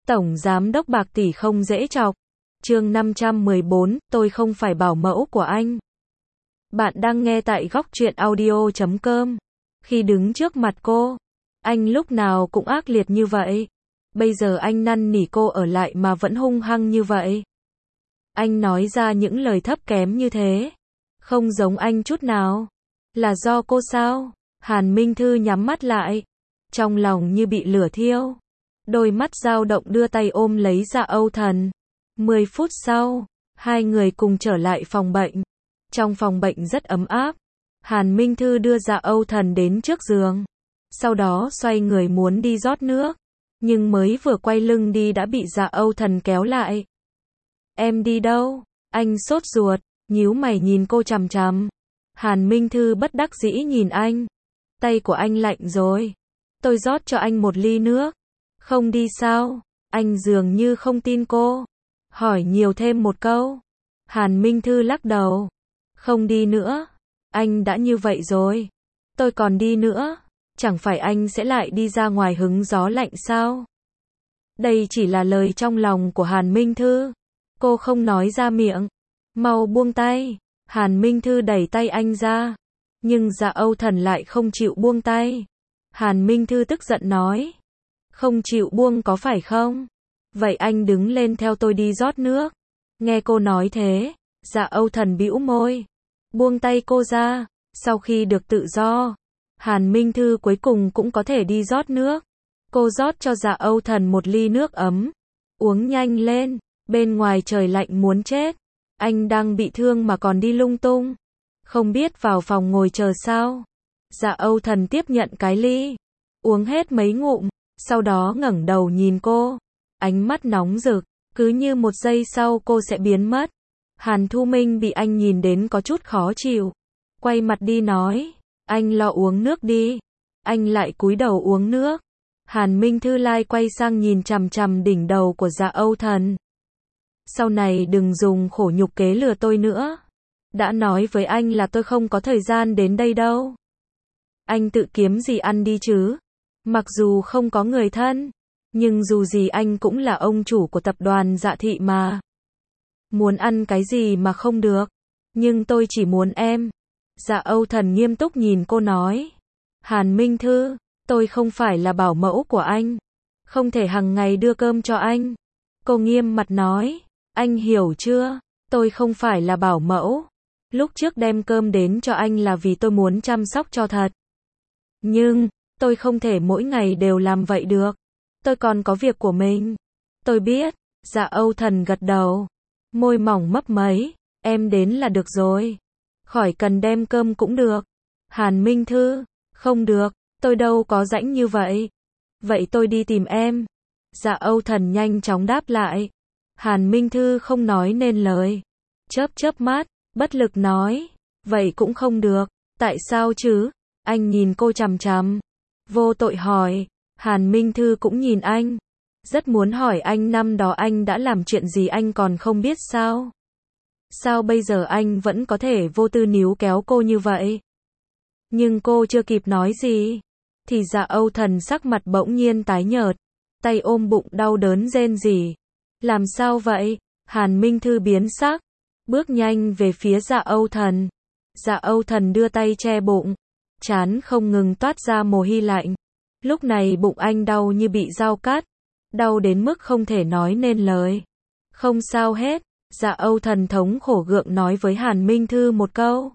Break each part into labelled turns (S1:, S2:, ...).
S1: Tổng giám đốc Bạc tỷ không dễ chọc. Chương 514, tôi không phải bảo mẫu của anh. Bạn đang nghe tại góc truyện audio.com. Khi đứng trước mặt cô, anh lúc nào cũng ác liệt như vậy. Bây giờ anh năn nỉ cô ở lại mà vẫn hung hăng như vậy. Anh nói ra những lời thấp kém như thế. Không giống anh chút nào. Là do cô sao? Hàn Minh Thư nhắm mắt lại. Trong lòng như bị lửa thiêu. Đôi mắt dao động đưa tay ôm lấy Dạ Âu Thần. 10 phút sau, hai người cùng trở lại phòng bệnh. Trong phòng bệnh rất ấm áp. Hàn Minh Thư đưa Dạ Âu Thần đến trước giường. Sau đó xoay người muốn đi rót nước. Nhưng mới vừa quay lưng đi đã bị Dạ Âu Thần kéo lại. Em đi đâu? Anh sốt ruột, nhíu mày nhìn cô chằm chằm. Hàn Minh Thư bất đắc dĩ nhìn anh. Tay của anh lạnh rồi. Tôi rót cho anh một ly nước. Không đi sao? Anh dường như không tin cô. Hỏi nhiều thêm một câu. Hàn Minh Thư lắc đầu. Không đi nữa. Anh đã như vậy rồi. Tôi còn đi nữa. Chẳng phải anh sẽ lại đi ra ngoài hứng gió lạnh sao? Đây chỉ là lời trong lòng của Hàn Minh Thư. Cô không nói ra miệng. Mau buông tay. Hàn Minh Thư đẩy tay anh ra. Nhưng Dạ Âu Thần lại không chịu buông tay. Hàn Minh Thư tức giận nói. Không chịu buông có phải không? Vậy anh đứng lên theo tôi đi rót nước. Nghe cô nói thế, Dạ Âu Thần bĩu môi. Buông tay cô ra. Sau khi được tự do, Hàn Minh Thư cuối cùng cũng có thể đi rót nước. Cô rót cho Dạ Âu Thần một ly nước ấm. Uống nhanh lên, bên ngoài trời lạnh muốn chết. Anh đang bị thương mà còn đi lung tung. Không biết vào phòng ngồi chờ sao. Dạ Âu Thần tiếp nhận cái ly. Uống hết mấy ngụm. Sau đó ngẩng đầu nhìn cô. Ánh mắt nóng rực. Cứ như một giây sau cô sẽ biến mất. Hàn Thu Minh bị anh nhìn đến có chút khó chịu. Quay mặt đi nói. Anh lo uống nước đi. Anh lại cúi đầu uống nước. Hàn Minh Thư lại quay sang nhìn chằm chằm đỉnh đầu của Dạ Âu Thần. Sau này đừng dùng khổ nhục kế lừa tôi nữa. Đã nói với anh là tôi không có thời gian đến đây đâu. Anh tự kiếm gì ăn đi chứ. Mặc dù không có người thân, nhưng dù gì anh cũng là ông chủ của tập đoàn Dạ Thị mà. Muốn ăn cái gì mà không được. Nhưng tôi chỉ muốn em. Dạ Âu Thần nghiêm túc nhìn cô nói. Hàn Minh Thư, tôi không phải là bảo mẫu của anh. Không thể hàng ngày đưa cơm cho anh. Cô nghiêm mặt nói. Anh hiểu chưa? Tôi không phải là bảo mẫu. Lúc trước đem cơm đến cho anh là vì tôi muốn chăm sóc cho thật. Nhưng, tôi không thể mỗi ngày đều làm vậy được. Tôi còn có việc của mình. Tôi biết. Dạ Âu Thần gật đầu. Môi mỏng mấp máy. Em đến là được rồi. Khỏi cần đem cơm cũng được. Hàn Minh Thư. Không được. Tôi đâu có rãnh như vậy. Vậy tôi đi tìm em. Dạ Âu Thần nhanh chóng đáp lại. Hàn Minh Thư không nói nên lời. Chớp mắt. Bất lực nói. Vậy cũng không được. Tại sao chứ? Anh nhìn cô chằm chằm. Vô tội hỏi. Hàn Minh Thư cũng nhìn anh. Rất muốn hỏi anh năm đó anh đã làm chuyện gì anh còn không biết sao? Sao bây giờ anh vẫn có thể vô tư níu kéo cô như vậy? Nhưng cô chưa kịp nói gì. Thì Dạ Âu Thần sắc mặt bỗng nhiên tái nhợt. Tay ôm bụng đau đớn rên rỉ. Làm sao vậy? Hàn Minh Thư biến sắc. Bước nhanh về phía Dạ Âu Thần. Dạ Âu Thần đưa tay che bụng. Trán không ngừng toát ra mồ hôi lạnh. Lúc này bụng anh đau như bị dao cắt. Đau đến mức không thể nói nên lời. Không sao hết. Dạ Âu Thần thống khổ gượng nói với Hàn Minh Thư một câu.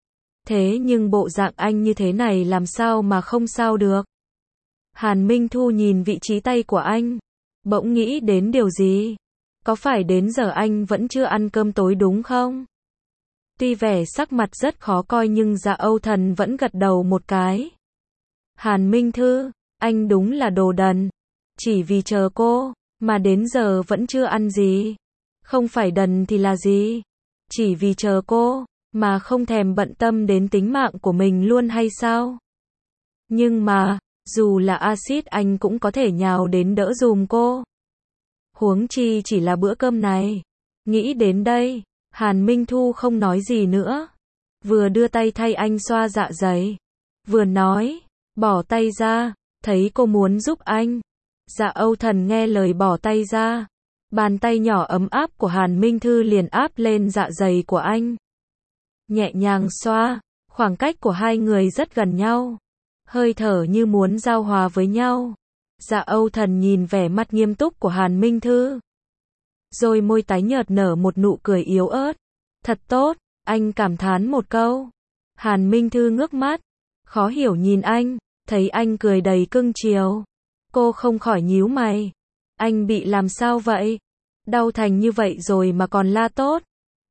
S1: Thế nhưng bộ dạng anh như thế này làm sao mà không sao được. Hàn Minh Thu nhìn vị trí tay của anh. Bỗng nghĩ đến điều gì. Có phải đến giờ anh vẫn chưa ăn cơm tối đúng không? Tuy vẻ sắc mặt rất khó coi nhưng Dạ Âu Thần vẫn gật đầu một cái. Hàn Minh Thư, anh đúng là đồ đần. Chỉ vì chờ cô, mà đến giờ vẫn chưa ăn gì. Không phải đần thì là gì? Chỉ vì chờ cô, mà không thèm bận tâm đến tính mạng của mình luôn hay sao? Nhưng mà, dù là axit anh cũng có thể nhào đến đỡ dùm cô. Huống chi chỉ là bữa cơm này. Nghĩ đến đây, Hàn Minh Thu không nói gì nữa. Vừa đưa tay thay anh xoa dạ dày. Vừa nói, bỏ tay ra, thấy cô muốn giúp anh. Dạ Âu Thần nghe lời bỏ tay ra. Bàn tay nhỏ ấm áp của Hàn Minh Thư liền áp lên dạ dày của anh. Nhẹ nhàng xoa, khoảng cách của hai người rất gần nhau. Hơi thở như muốn giao hòa với nhau. Dạ Âu Thần nhìn vẻ mặt nghiêm túc của Hàn Minh Thư. Rồi môi tái nhợt nở một nụ cười yếu ớt. Thật tốt, anh cảm thán một câu. Hàn Minh Thư ngước mắt, khó hiểu nhìn anh, thấy anh cười đầy cưng chiều. Cô không khỏi nhíu mày. Anh bị làm sao vậy? Đau thành như vậy rồi mà còn la tốt.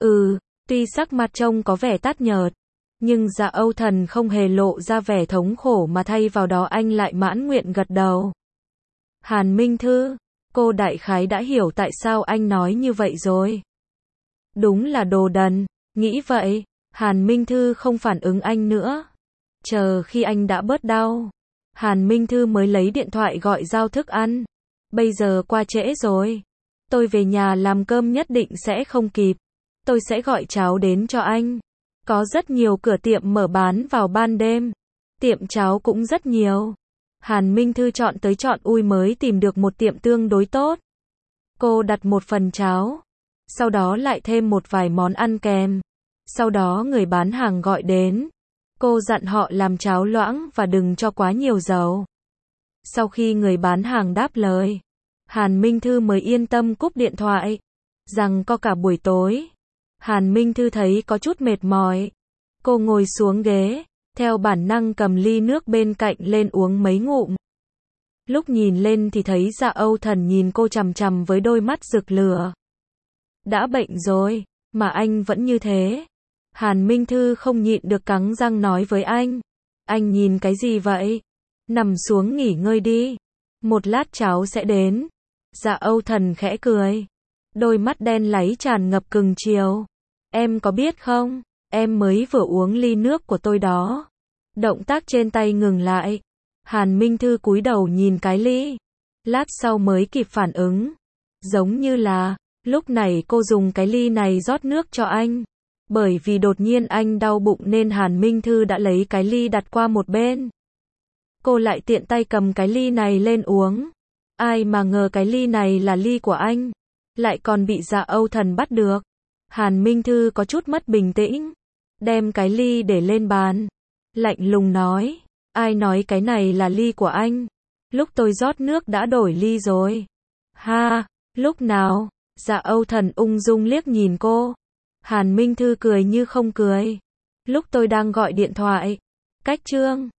S1: Tuy sắc mặt trông có vẻ tát nhợt, nhưng Dạ Âu Thần không hề lộ ra vẻ thống khổ mà thay vào đó anh lại mãn nguyện gật đầu. Hàn Minh Thư, cô đại khái đã hiểu tại sao anh nói như vậy rồi. Đúng là đồ đần, nghĩ vậy. Hàn Minh Thư không phản ứng anh nữa. Chờ khi anh đã bớt đau, Hàn Minh Thư mới lấy điện thoại gọi giao thức ăn. Bây giờ qua trễ rồi. Tôi về nhà làm cơm nhất định sẽ không kịp. Tôi sẽ gọi cháo đến cho anh. Có rất nhiều cửa tiệm mở bán vào ban đêm. Tiệm cháo cũng rất nhiều. Hàn Minh Thư chọn tới chọn lui mới tìm được một tiệm tương đối tốt. Cô đặt một phần cháo. Sau đó lại thêm một vài món ăn kèm. Sau đó người bán hàng gọi đến. Cô dặn họ làm cháo loãng và đừng cho quá nhiều dầu. Sau khi người bán hàng đáp lời, Hàn Minh Thư mới yên tâm cúp điện thoại. Rằng có cả buổi tối, Hàn Minh Thư thấy có chút mệt mỏi. Cô ngồi xuống ghế, theo bản năng cầm ly nước bên cạnh lên uống mấy ngụm. Lúc nhìn lên thì thấy Dạ Âu Thần nhìn cô chằm chằm với đôi mắt rực lửa. Đã bệnh rồi, mà anh vẫn như thế. Hàn Minh Thư không nhịn được cắn răng nói với anh. Anh nhìn cái gì vậy? Nằm xuống nghỉ ngơi đi. Một lát cháu sẽ đến. Dạ Âu Thần khẽ cười. Đôi mắt đen láy tràn ngập cưng chiều. Em có biết không? Em mới vừa uống ly nước của tôi đó. Động tác trên tay ngừng lại. Hàn Minh Thư cúi đầu nhìn cái ly. Lát sau mới kịp phản ứng. Giống như là, lúc này cô dùng cái ly này rót nước cho anh. Bởi vì đột nhiên anh đau bụng nên Hàn Minh Thư đã lấy cái ly đặt qua một bên. Cô lại tiện tay cầm cái ly này lên uống. Ai mà ngờ cái ly này là ly của anh. Lại còn bị Dạ Âu Thần bắt được. Hàn Minh Thư có chút mất bình tĩnh. Đem cái ly để lên bàn. Lạnh lùng nói. Ai nói cái này là ly của anh? Lúc tôi rót nước đã đổi ly rồi. Ha, lúc nào? Dạ Âu Thần ung dung liếc nhìn cô. Hàn Minh Thư cười như không cười. Lúc tôi đang gọi điện thoại. Cách chương